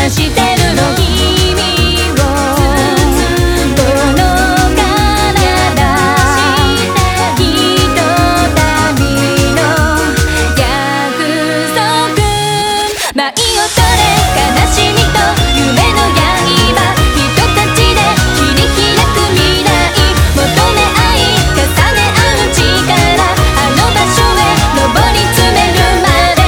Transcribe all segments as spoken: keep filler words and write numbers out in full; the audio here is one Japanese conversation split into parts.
してるの君をこの体ひとたびの約束舞い踊れ悲しみと夢の刃人たちで切り開く未来求め合い重ね合う力あの場所へ登り詰めるまで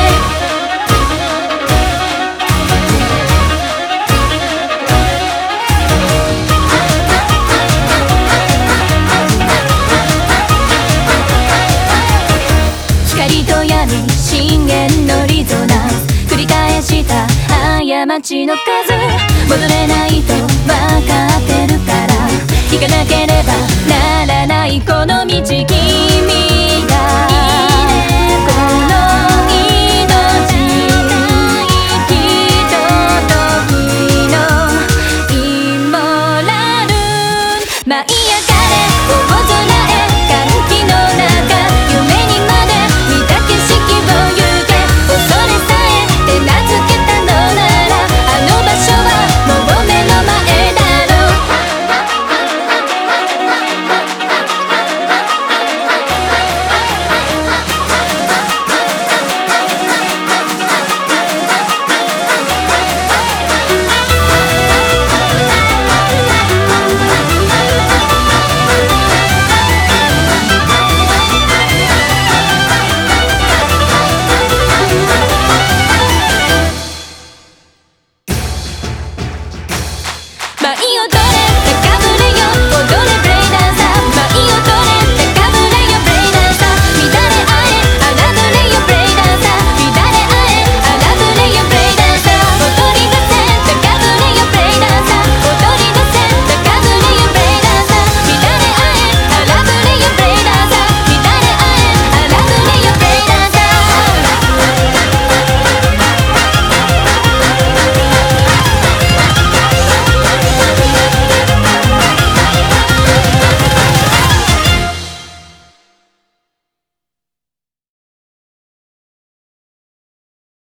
光と闇深淵のリゾナンス繰り返した過ちの数戻れないと分かってるから行かなければならないこの道